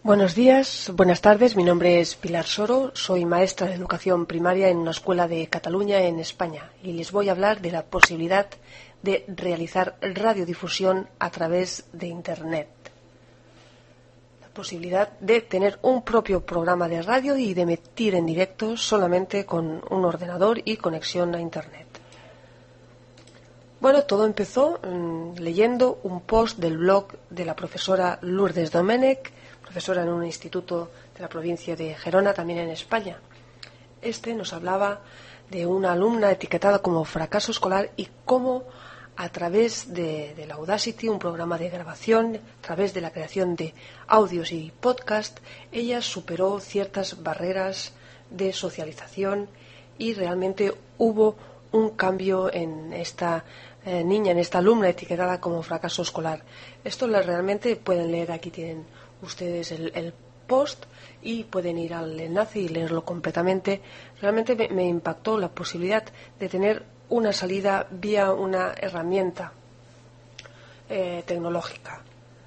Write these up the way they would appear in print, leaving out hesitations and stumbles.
Buenos días, buenas tardes. Mi nombre es Pilar Soro, soy maestra de educación primaria en una escuela de Cataluña, en España, y les voy a hablar de la posibilidad de realizar radiodifusión a través de Internet. La posibilidad de tener un propio programa de radio y de emitir en directo solamente con un ordenador y conexión a Internet. Bueno, todo empezó leyendo un post del blog de la profesora Lourdes Domènech, profesora en un instituto de la provincia de Gerona, también en España. Nos hablaba de una alumna etiquetada como fracaso escolar y cómo a través de la Audacity, un programa de grabación, a través de la creación de audios y podcast, ella superó ciertas barreras de socialización y realmente hubo un cambio en esta niña, en esta alumna etiquetada como fracaso escolar. Esto realmente pueden leer, aquí tienen ustedes el post y pueden ir al enlace y leerlo completamente. Realmente me impactó la posibilidad de tener una salida vía una herramienta tecnológica.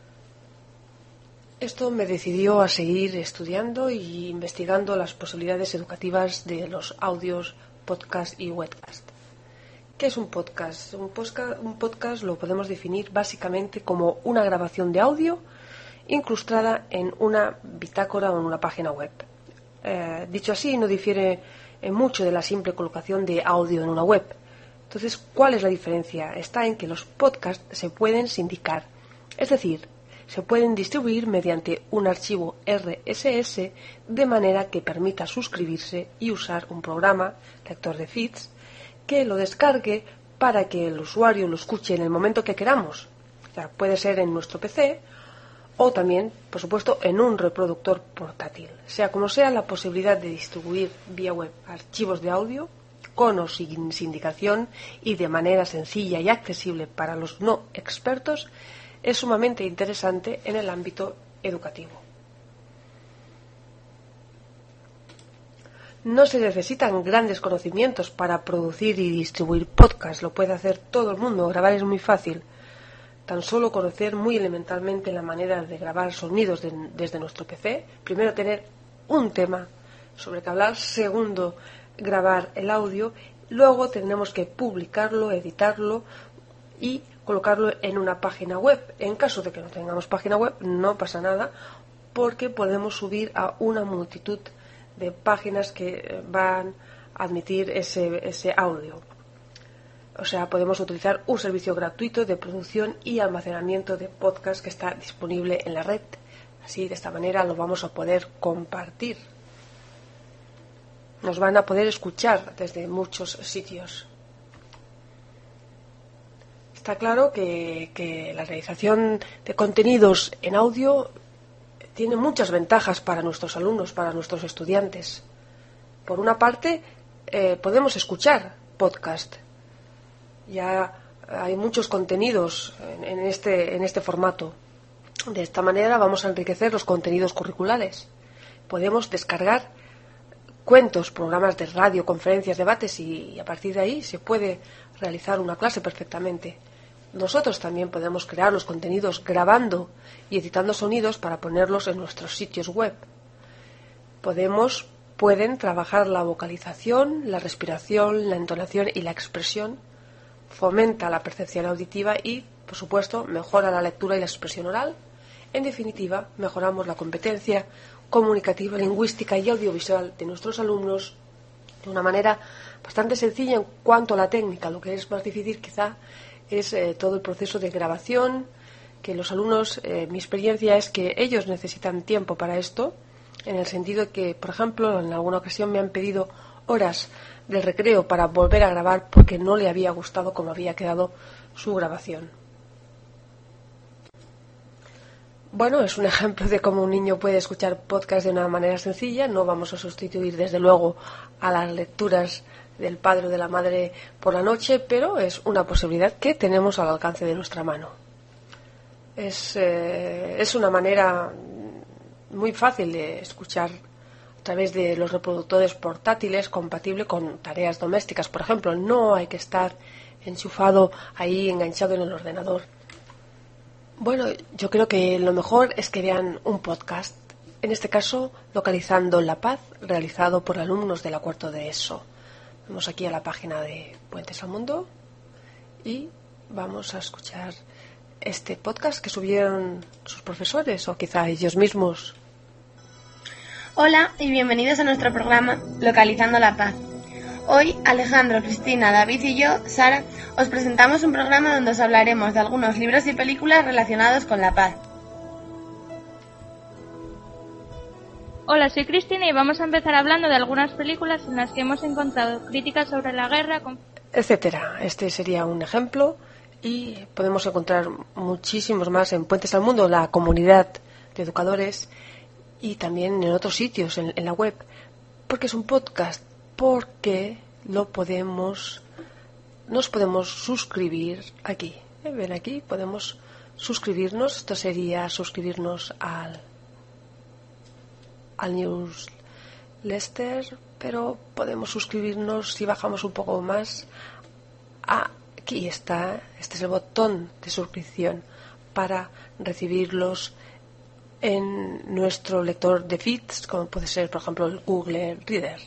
Esto me decidió a seguir estudiando y investigando las posibilidades educativas de los audios, podcast y webcast. ¿Qué es un podcast? Un podcast lo podemos definir básicamente como una grabación de audio incrustada en una bitácora o en una página web. Dicho así, no difiere mucho de la simple colocación de audio en una web. Entonces, ¿cuál es la diferencia? Está en que los podcasts se pueden sindicar, es decir, se pueden distribuir mediante un archivo RSS de manera que permita suscribirse y usar un programa, lector de feeds, que lo descargue para que el usuario lo escuche en el momento que queramos. O sea, puede ser en nuestro PC o también, por supuesto, en un reproductor portátil. Sea como sea, la posibilidad de distribuir vía web archivos de audio con o sin sindicación y de manera sencilla y accesible para los no expertos es sumamente interesante en el ámbito educativo. No se necesitan grandes conocimientos para producir y distribuir podcasts, lo puede hacer todo el mundo, grabar es muy fácil. Tan solo conocer muy elementalmente la manera de grabar sonidos desde nuestro PC, primero tener un tema sobre que hablar, segundo grabar el audio, luego tenemos que publicarlo, editarlo y colocarlo en una página web. En caso de que no tengamos página web, no pasa nada, porque podemos subir a una multitud de páginas que van a admitir ese audio. O sea, podemos utilizar un servicio gratuito de producción y almacenamiento de podcast que está disponible en la red. Así, de esta manera, lo vamos a poder compartir. Nos van a poder escuchar desde muchos sitios. Está claro que la realización de contenidos en audio tiene muchas ventajas para nuestros alumnos, para nuestros estudiantes. Por una parte, podemos escuchar podcast. Ya hay muchos contenidos en este formato. De esta manera vamos a enriquecer los contenidos curriculares. Podemos descargar cuentos, programas de radio, conferencias, debates y a partir de ahí se puede realizar una clase perfectamente. Nosotros también podemos crear los contenidos grabando y editando sonidos para ponerlos en nuestros sitios web. Pueden trabajar la vocalización, la respiración, la entonación y la expresión. Fomenta la percepción auditiva y, por supuesto, mejora la lectura y la expresión oral. En definitiva, mejoramos la competencia comunicativa, lingüística y audiovisual de nuestros alumnos de una manera bastante sencilla en cuanto a la técnica. Lo que es más difícil quizá es todo el proceso de grabación, que los alumnos, mi experiencia es que ellos necesitan tiempo para esto, en el sentido de que, por ejemplo, en alguna ocasión me han pedido horas del recreo para volver a grabar porque no le había gustado cómo había quedado su grabación. Bueno, es un ejemplo de cómo un niño puede escuchar podcast de una manera sencilla. No vamos a sustituir, desde luego, a las lecturas del padre o de la madre por la noche, pero es una posibilidad que tenemos al alcance de nuestra mano. Es una manera muy fácil de escuchar a través de los reproductores portátiles, compatible con tareas domésticas, por ejemplo. No hay que estar enchufado ahí, enganchado en el ordenador. Bueno, yo creo que lo mejor es que vean un podcast En este caso, Localizando la Paz, realizado por alumnos de la cuarto de ESO. Vamos aquí a la página de Puentes al Mundo y vamos a escuchar este podcast que subieron sus profesores o quizá ellos mismos. Hola y bienvenidos a nuestro programa Localizando la Paz. Hoy Alejandro, Cristina, David y yo, Sara, os presentamos un programa donde os hablaremos de algunos libros y películas relacionados con la paz. Hola, soy Cristina y vamos a empezar hablando de algunas películas en las que hemos encontrado críticas sobre la guerra, etcétera. Este sería un ejemplo y podemos encontrar muchísimos más en Puentes al Mundo, la comunidad de educadores, y también en otros sitios, en la web, porque es un podcast, porque nos podemos suscribir aquí. Ven aquí, podemos suscribirnos. Esto sería suscribirnos al newsletter, pero podemos suscribirnos si bajamos un poco más. Aquí está, este es el botón de suscripción para recibirlos en nuestro lector de feeds, como puede ser, por ejemplo, el Google Reader.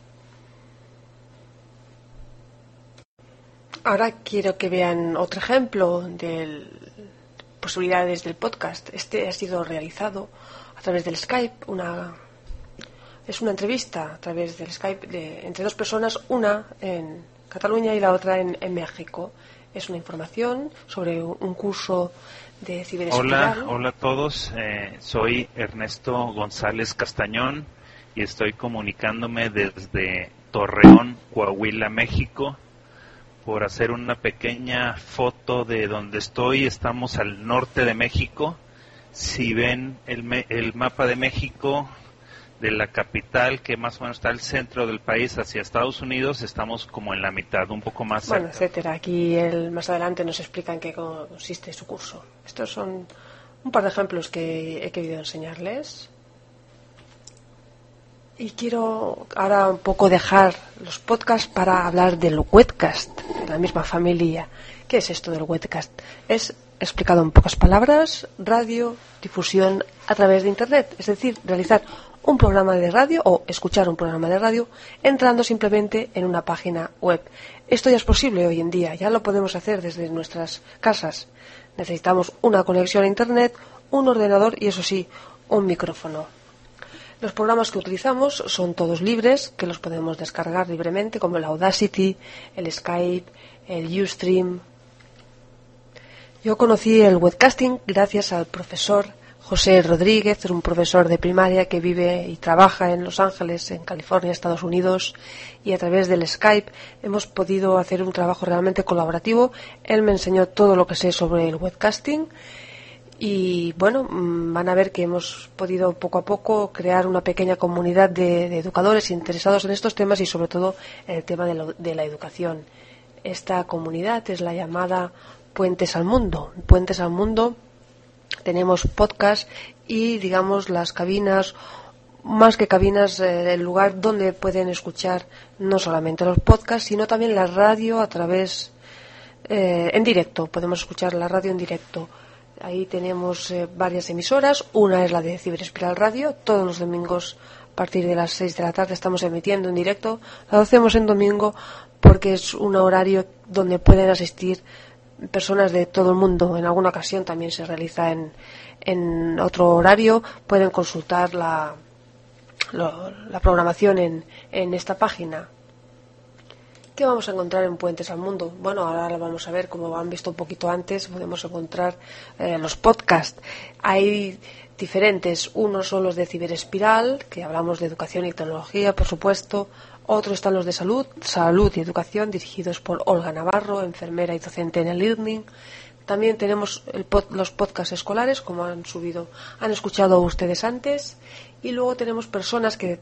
Ahora quiero que vean otro ejemplo de posibilidades del podcast. Este ha sido realizado a través del Skype. Es una entrevista a través del Skype entre dos personas, una en Cataluña y la otra en México. Es una información sobre un curso de ciberespiral. Hola a todos. Soy Ernesto González Castañón y estoy comunicándome desde Torreón, Coahuila, México, por hacer una pequeña foto de donde estoy. Estamos al norte de México. Si ven el mapa de México, de la capital, que más o menos está al centro del país, hacia Estados Unidos, estamos como en la mitad, un poco más cerca. Bueno, etcétera. Aquí más adelante nos explica en qué consiste su curso. Estos son un par de ejemplos que he querido enseñarles. Y quiero ahora un poco dejar los podcasts para hablar del webcast, de la misma familia. ¿Qué es esto del webcast? Es, explicado en pocas palabras, radio, difusión a través de Internet. Es decir, realizar un programa de radio o escuchar un programa de radio entrando simplemente en una página web. Esto ya es posible hoy en día, ya lo podemos hacer desde nuestras casas. Necesitamos una conexión a Internet, un ordenador y, eso sí, un micrófono. Los programas que utilizamos son todos libres, que los podemos descargar libremente, como el Audacity, el Skype, el Ustream. Yo conocí el webcasting gracias al profesor José Rodríguez, un profesor de primaria que vive y trabaja en Los Ángeles, en California, Estados Unidos, y a través del Skype hemos podido hacer un trabajo realmente colaborativo. Él me enseñó todo lo que sé sobre el webcasting y, bueno, van a ver que hemos podido poco a poco crear una pequeña comunidad de educadores interesados en estos temas y, sobre todo, en el tema de la educación. Esta comunidad es la llamada Puentes al Mundo. Puentes al Mundo. Tenemos podcast y, digamos, las cabinas, más que cabinas, el lugar donde pueden escuchar no solamente los podcasts, sino también la radio a través, en directo. Podemos escuchar la radio en directo. Ahí tenemos varias emisoras. Una es la de Ciberespiral Radio. Todos los domingos a partir de las 6 de la tarde estamos emitiendo en directo. Lo hacemos en domingo porque es un horario donde pueden asistir personas de todo el mundo. En alguna ocasión también se realiza en otro horario. Pueden consultar la programación en esta página. ¿Qué vamos a encontrar en Puentes al Mundo? Bueno, ahora lo vamos a ver. Como han visto un poquito antes, podemos encontrar los podcasts. Hay diferentes. Unos son los de Ciberespiral, que hablamos de educación y tecnología, por supuesto. Otros están los de salud y educación, dirigidos por Olga Navarro, enfermera y docente en el Learning. También tenemos los podcasts escolares, como han escuchado ustedes antes. Y luego tenemos personas que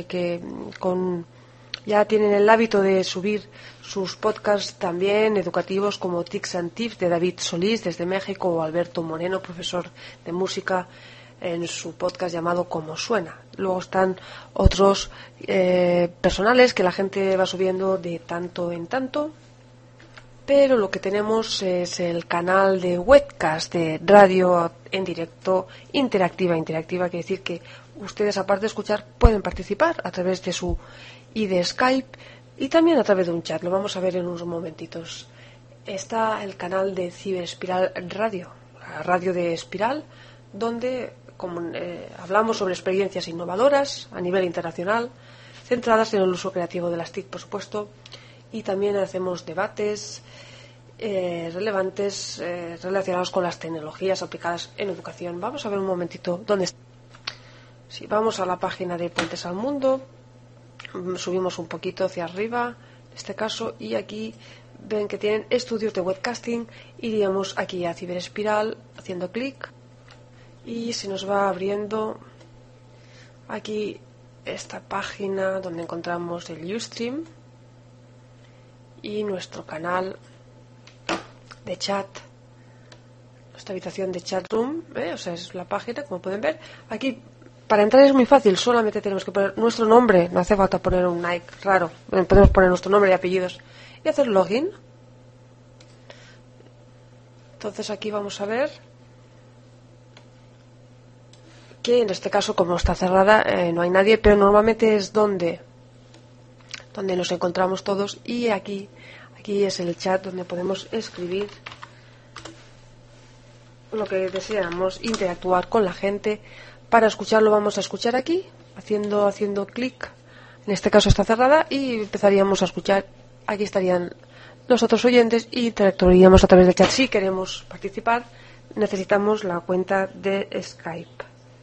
ya tienen el hábito de subir sus podcasts también educativos, como Tics and Tips de David Solís desde México, o Alberto Moreno, profesor de música, en su podcast llamado Como Suena. Luego están otros personales que la gente va subiendo de tanto en tanto. pero lo que tenemos es el canal de webcast de radio en directo interactiva. Interactiva quiere decir que ustedes, aparte de escuchar, pueden participar a través de su ID Skype y también a través de un chat. Lo vamos a ver en unos momentitos. Está el canal de Ciberespiral Radio, la radio de Espiral, donde hablamos sobre experiencias innovadoras a nivel internacional, centradas en el uso creativo de las TIC, por supuesto, y también hacemos debates relevantes relacionados con las tecnologías aplicadas en educación. Vamos a ver un momentito dónde está. Si vamos a la página de Puentes al Mundo, subimos un poquito hacia arriba, en este caso, y aquí ven que tienen estudios de webcasting. Iríamos aquí a Ciberespiral haciendo clic y se nos va abriendo aquí esta página donde encontramos el Ustream y nuestro canal de chat, nuestra habitación de chat room, o sea, es la página, como pueden ver. Aquí para entrar es muy fácil, solamente tenemos que poner nuestro nombre, no hace falta poner un Nike raro, podemos poner nuestro nombre y apellidos y hacer login. Entonces aquí vamos a ver que en este caso, como está cerrada, no hay nadie, pero normalmente es donde nos encontramos todos, y aquí es el chat donde podemos escribir lo que deseamos, interactuar con la gente. Para escucharlo vamos a escuchar aquí, haciendo clic. En este caso está cerrada y empezaríamos a escuchar. Aquí estarían los otros oyentes y interactuaríamos a través del chat. Si queremos participar, necesitamos la cuenta de Skype.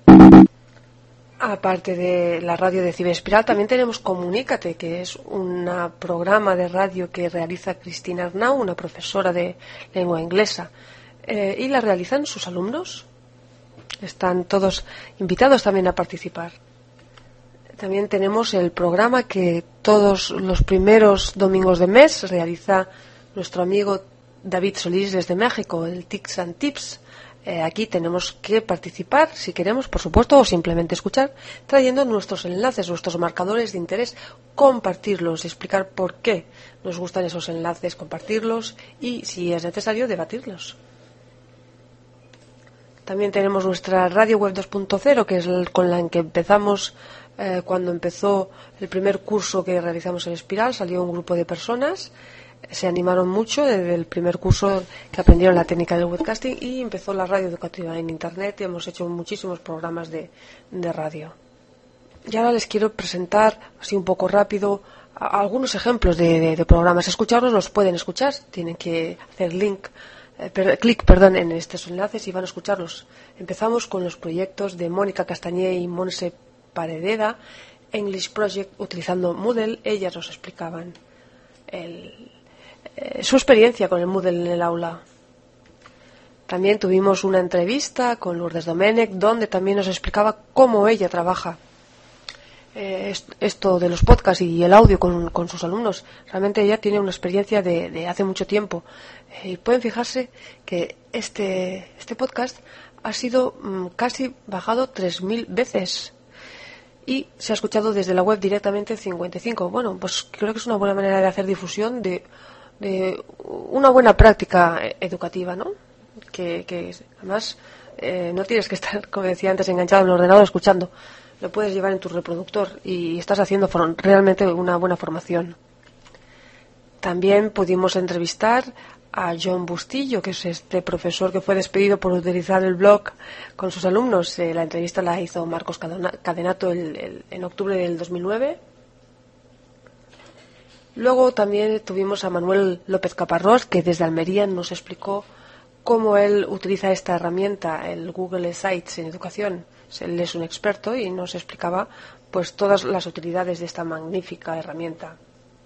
Aparte de la radio de Ciberespiral, también tenemos Comunícate, que es un programa de radio que realiza Cristina Arnau, una profesora de lengua inglesa, y la realizan sus alumnos. Están todos invitados también a participar. También tenemos el programa que todos los primeros domingos de mes realiza nuestro amigo David Solís desde México, el Tics and Tips. Aquí tenemos que participar, si queremos, por supuesto, o simplemente escuchar, trayendo nuestros enlaces, nuestros marcadores de interés, compartirlos, explicar por qué nos gustan esos enlaces, compartirlos y, si es necesario, debatirlos. También tenemos nuestra radio web 2.0, que es con la que empezamos cuando empezó el primer curso que realizamos en Espiral. Salió un grupo de personas, se animaron mucho desde el primer curso que aprendieron la técnica del webcasting y empezó la radio educativa en Internet. Hemos hecho muchísimos programas de radio. Y ahora les quiero presentar, así un poco rápido, algunos ejemplos de programas. Escucharlos los pueden escuchar, tienen que hacer clic en estos enlaces y van a escucharlos. Empezamos con los proyectos de Mónica Castañé y Monse Parededa, English Project, utilizando Moodle. Ellas nos explicaban su experiencia con el Moodle en el aula. También tuvimos una entrevista con Lourdes Domènech, donde también nos explicaba cómo ella trabaja esto de los podcasts y el audio con sus alumnos. Realmente ella tiene una experiencia de hace mucho tiempo. Y pueden fijarse que este podcast ha sido casi bajado 3.000 veces. Y se ha escuchado desde la web directamente 55. Bueno, pues creo que es una buena manera de hacer difusión de una buena práctica educativa, ¿no? Que además no tienes que estar, como decía antes, enganchado en el ordenador escuchando. Lo puedes llevar en tu reproductor y estás haciendo realmente una buena formación. También pudimos entrevistar a John Bustillo, que es este profesor que fue despedido por utilizar el blog con sus alumnos. La entrevista la hizo Marcos Cadenato en octubre del 2009. Luego también tuvimos a Manuel López Caparrós, que desde Almería nos explicó cómo él utiliza esta herramienta, el Google Sites en educación. Él es un experto y nos explicaba pues todas las utilidades de esta magnífica herramienta.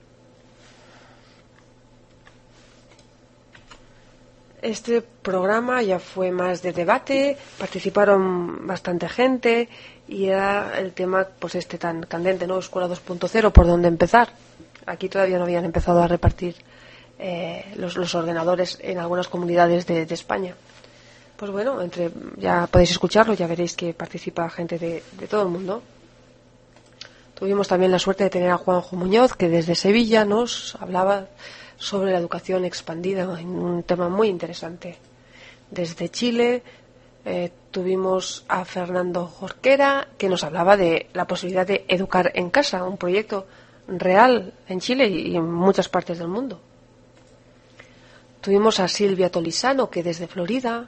Este programa ya fue más de debate, participaron bastante gente y era el tema pues tan candente, ¿no? Escuela 2.0, por dónde empezar. Aquí todavía no habían empezado a repartir los ordenadores en algunas comunidades de España. Pues bueno, ya podéis escucharlo, ya veréis que participa gente de todo el mundo. Tuvimos también la suerte de tener a Juanjo Muñoz, que desde Sevilla nos hablaba sobre la educación expandida, en un tema muy interesante. Desde Chile tuvimos a Fernando Jorquera, que nos hablaba de la posibilidad de educar en casa, un proyecto real en Chile y en muchas partes del mundo. Tuvimos a Silvia Tolisano, que desde Florida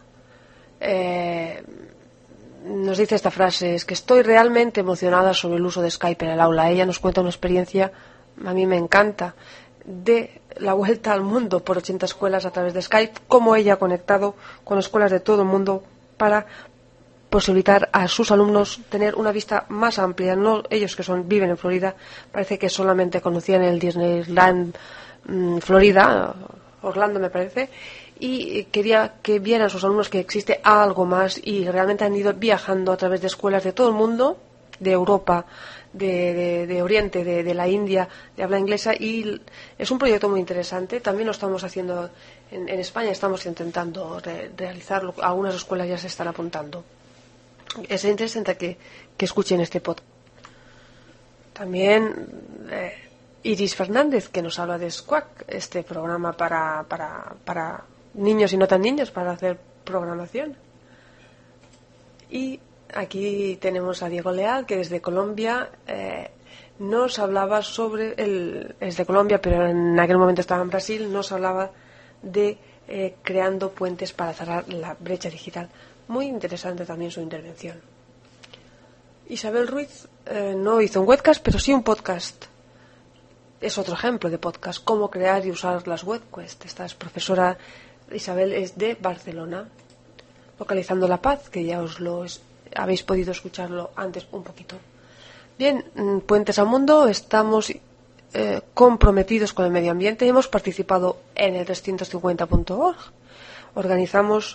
nos dice esta frase: es que estoy realmente emocionada sobre el uso de Skype en el aula. Ella nos cuenta una experiencia, a mí me encanta, de la vuelta al mundo por 80 escuelas a través de Skype, cómo ella ha conectado con escuelas de todo el mundo para posibilitar a sus alumnos tener una vista más amplia. No ellos que viven en Florida, parece que solamente conocían el Disneyland Florida, Orlando me parece, y quería que vieran sus alumnos que existe algo más, y realmente han ido viajando a través de escuelas de todo el mundo, de Europa, de Oriente, de la India, de habla inglesa, y es un proyecto muy interesante. También lo estamos haciendo en España, estamos intentando realizarlo. Algunas escuelas ya se están apuntando. Es interesante que escuchen este podcast. También Iris Fernández, que nos habla de Squawk, este programa para niños y no tan niños, para hacer programación. Y aquí tenemos a Diego Leal, que desde Colombia nos hablaba sobre es de Colombia, pero en aquel momento estaba en Brasil, nos hablaba de creando puentes para cerrar la brecha digital. Muy interesante también su intervención. Isabel Ruiz no hizo un webcast, pero sí un podcast. Es otro ejemplo de podcast, cómo crear y usar las webquests. Esta es profesora, Isabel es de Barcelona. Localizando la Paz, que ya habéis podido escucharlo antes un poquito. Bien, Puentes al Mundo, estamos comprometidos con el medio ambiente. Hemos participado en el 350.org. Organizamos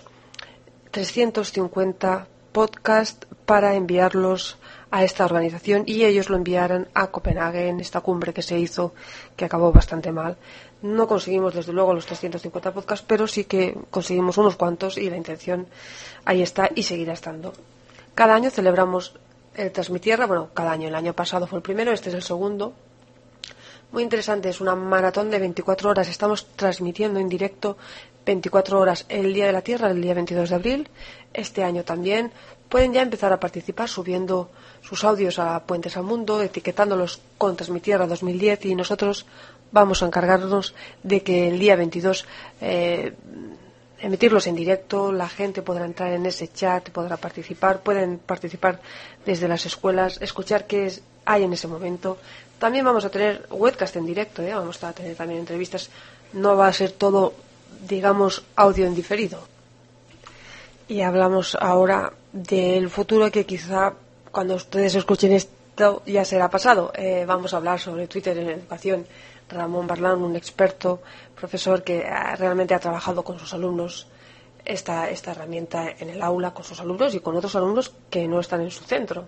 350 podcasts para enviarlos a esta organización, y ellos lo enviaron a Copenhague en esta cumbre que se hizo, que acabó bastante mal. No conseguimos desde luego los 350 podcasts, pero sí que conseguimos unos cuantos, y la intención ahí está y seguirá estando. Cada año celebramos el Transmitierra. Bueno, cada año, el año pasado fue el primero, este es el segundo. Muy interesante, es una maratón de 24 horas. Estamos transmitiendo en directo 24 horas el Día de la Tierra, el día 22 de abril. Este año también pueden ya empezar a participar subiendo sus audios a Puentes al Mundo, etiquetándolos con Transmitierra 2010, y nosotros vamos a encargarnos de que el día 22 emitirlos en directo. La gente podrá entrar en ese chat, podrá participar, pueden participar desde las escuelas, escuchar qué hay en ese momento. También vamos a tener webcast en directo, vamos a tener también entrevistas. No va a ser todo, digamos, audio en diferido. Y hablamos ahora del futuro, que quizá cuando ustedes escuchen esto ya será pasado. Vamos a hablar sobre Twitter en educación. Ramón Barlán, un experto, profesor que realmente ha trabajado con sus alumnos esta herramienta en el aula, con sus alumnos y con otros alumnos que no están en su centro.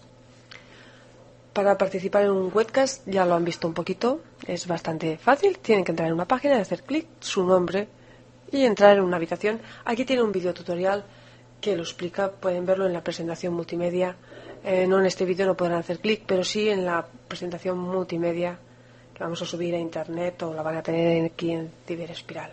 Para participar en un webcast ya lo han visto un poquito, es bastante fácil. Tienen que entrar en una página, hacer clic, su nombre, y entrar en una habitación. Aquí tiene un video tutorial que lo explica, pueden verlo en la presentación multimedia. No en este vídeo, no podrán hacer clic, pero sí en la presentación multimedia que vamos a subir a internet, o la van a tener aquí en Ciberespiral.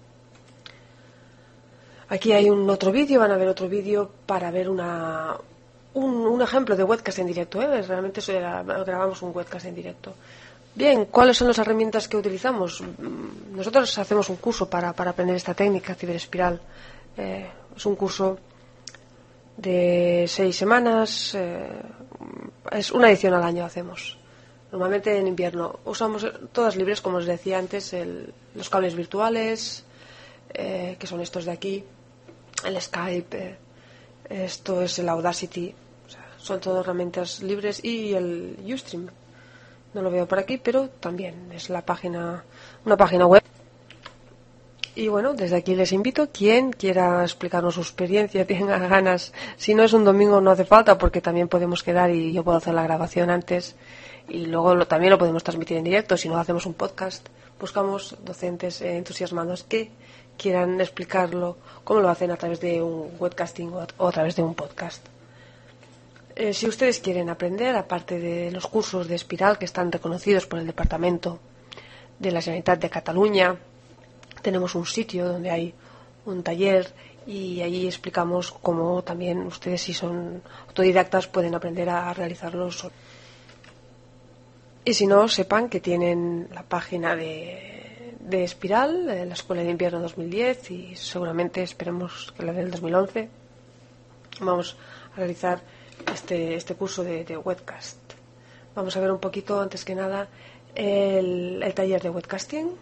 Aquí hay un otro vídeo, van a ver otro vídeo para ver un ejemplo de webcast en directo. Realmente grabamos un webcast en directo. Bien, ¿cuáles son las herramientas que utilizamos? Nosotros hacemos un curso para aprender esta técnica, Ciberespiral. Es un curso de 6 semanas, es una edición al año hacemos. Normalmente en invierno usamos todas libres, como os decía antes, los cables virtuales, que son estos de aquí, el Skype, esto es el Audacity, o sea, son todas herramientas libres, y el Ustream. No lo veo por aquí, pero también es una página web. Y bueno, desde aquí les invito, quien quiera explicarnos su experiencia, tenga ganas. Si no es un domingo no hace falta, porque también podemos quedar y yo puedo hacer la grabación antes y luego también lo podemos transmitir en directo. Si no, hacemos un podcast. Buscamos docentes entusiasmados que quieran explicarlo, cómo lo hacen a través de un webcasting o a través de un podcast. Si ustedes quieren aprender, aparte de los cursos de Espiral que están reconocidos por el Departamento de la Generalitat de Cataluña, tenemos un sitio donde hay un taller y allí explicamos cómo también ustedes, si son autodidactas, pueden aprender a realizarlos. Y si no, sepan que tienen la página de Espiral, la Escuela de Invierno 2010, y seguramente esperemos que la del 2011. Vamos a realizar este curso de webcast. Vamos a ver un poquito, antes que nada, el taller de webcasting.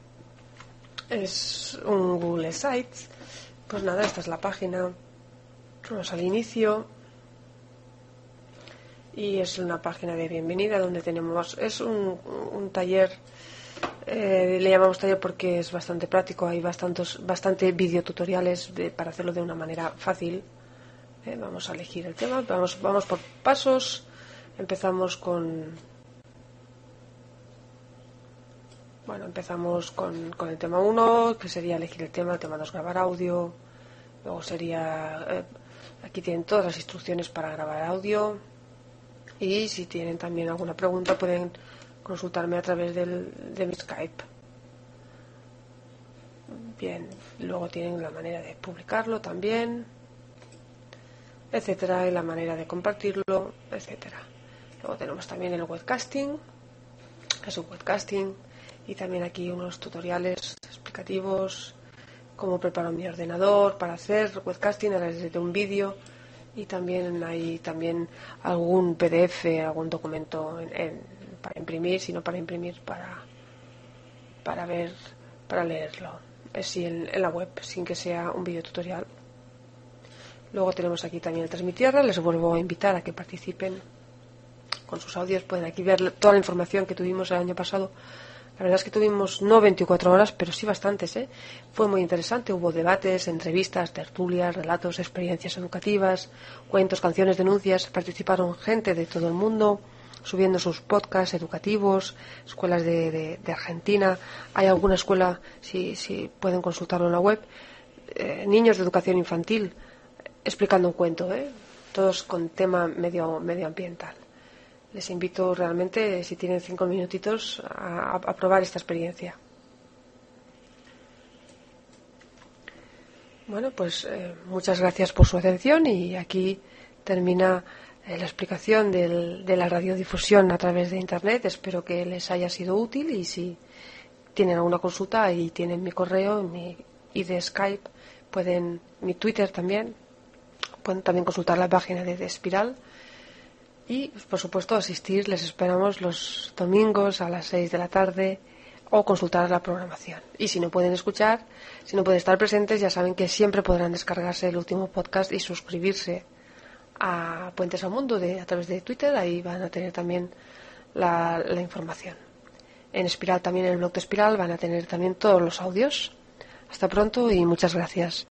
Es un Google Sites. Pues nada, esta es la página. Vamos al inicio. Y es una página de bienvenida donde tenemos... Es un taller, le llamamos taller porque es bastante práctico. Hay bastante videotutoriales para hacerlo de una manera fácil. Vamos a elegir el tema. Vamos por pasos. Empezamos con el tema 1, que sería elegir el tema 2, grabar audio. Luego sería, aquí tienen todas las instrucciones para grabar audio, y si tienen también alguna pregunta pueden consultarme a través de mi Skype. Bien, luego tienen la manera de publicarlo también, etcétera, y la manera de compartirlo, etcétera. Luego tenemos también el webcasting, es un webcasting, y también aquí unos tutoriales explicativos, cómo preparo mi ordenador para hacer webcasting a través de un vídeo, y también hay algún PDF, algún documento para imprimir, sino para imprimir para leerlo, así en la web, sin que sea un vídeo tutorial. Luego tenemos aquí también el Transmitierra. Les vuelvo a invitar a que participen con sus audios. Pueden aquí ver toda la información que tuvimos el año pasado. La verdad es que tuvimos no 24 horas, pero sí bastantes, ¿eh? Fue muy interesante. Hubo debates, entrevistas, tertulias, relatos, experiencias educativas, cuentos, canciones, denuncias. Participaron gente de todo el mundo, subiendo sus podcasts educativos, escuelas de Argentina. Hay alguna escuela, si pueden consultarlo en la web, niños de educación infantil, explicando un cuento, todos con tema medioambiental. Les invito realmente, si tienen 5 minutitos, a probar esta experiencia. Bueno, pues muchas gracias por su atención, y aquí termina la explicación de la radiodifusión a través de Internet. Espero que les haya sido útil, y si tienen alguna consulta, ahí tienen mi correo, mi ID Skype, mi Twitter también. Pueden también consultar la página de Espiral. Y, por supuesto, asistir. Les esperamos los domingos a las 6 de la tarde, o consultar la programación. Y si no pueden estar presentes, ya saben que siempre podrán descargarse el último podcast y suscribirse a Puentes al Mundo a través de Twitter. Ahí van a tener también la información. En Espiral, también en el blog de Espiral, van a tener también todos los audios. Hasta pronto y muchas gracias.